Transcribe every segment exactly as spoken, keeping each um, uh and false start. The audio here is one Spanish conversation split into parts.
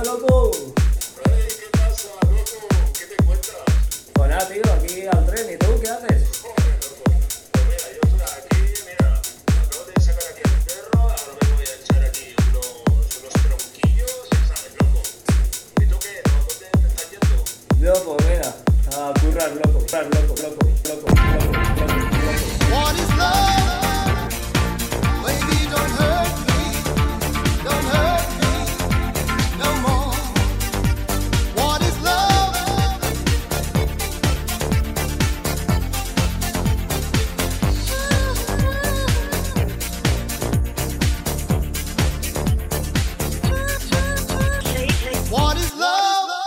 loco? Hey, ¿qué pasa, loco? ¿Qué te cuentas? Pues nada, tío, aquí al tren. ¿Y tú qué haces? Joder, loco. Pues mira, yo estoy aquí, mira, acabo de sacar aquí el perro, ahora me voy a echar aquí unos, unos tronquillos, ¿sabes, loco? ¿Y tú qué? ¿No? ¿Dónde te estás yendo? Yo, pues mira, a currar, loco, currar, loco, loco, loco, loco, loco, loco. What is love? Baby, don't hurt me. Don't hurt me no more. What is love? What is love?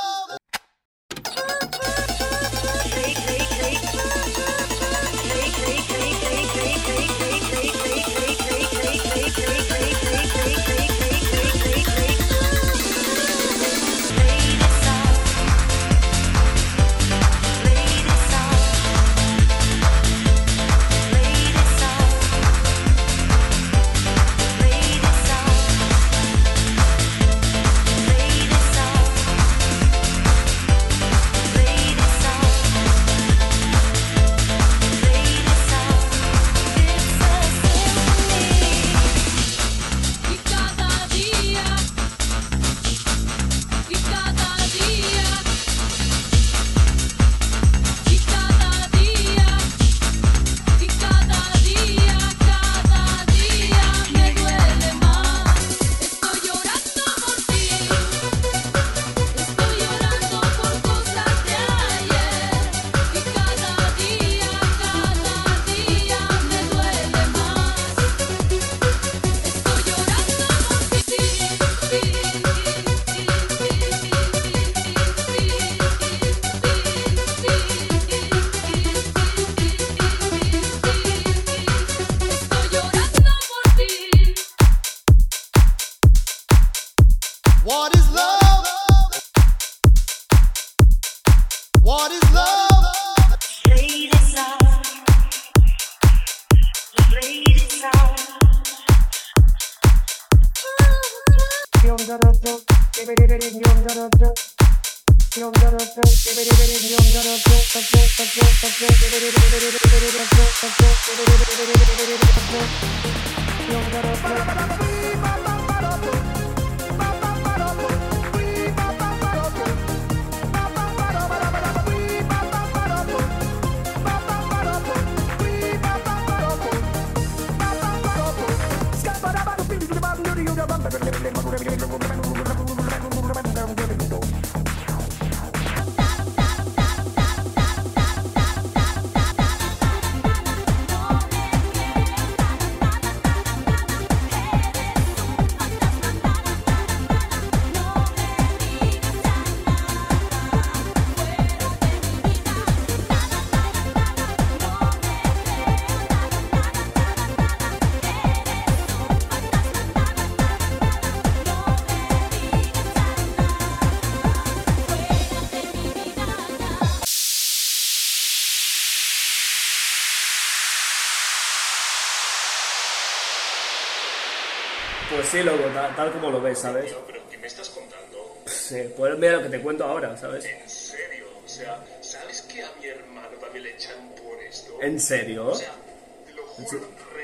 What is love? What is love? Lady song, lady song. Pues sí, loco, tal, tal como lo ves, ¿sabes? Tío, ¿pero qué me estás contando? Sí, pues mira lo que te cuento ahora, ¿sabes? ¿En serio? O sea, ¿sabes que a mi hermano también le echan por esto? ¿En serio? O sea, te lo juro,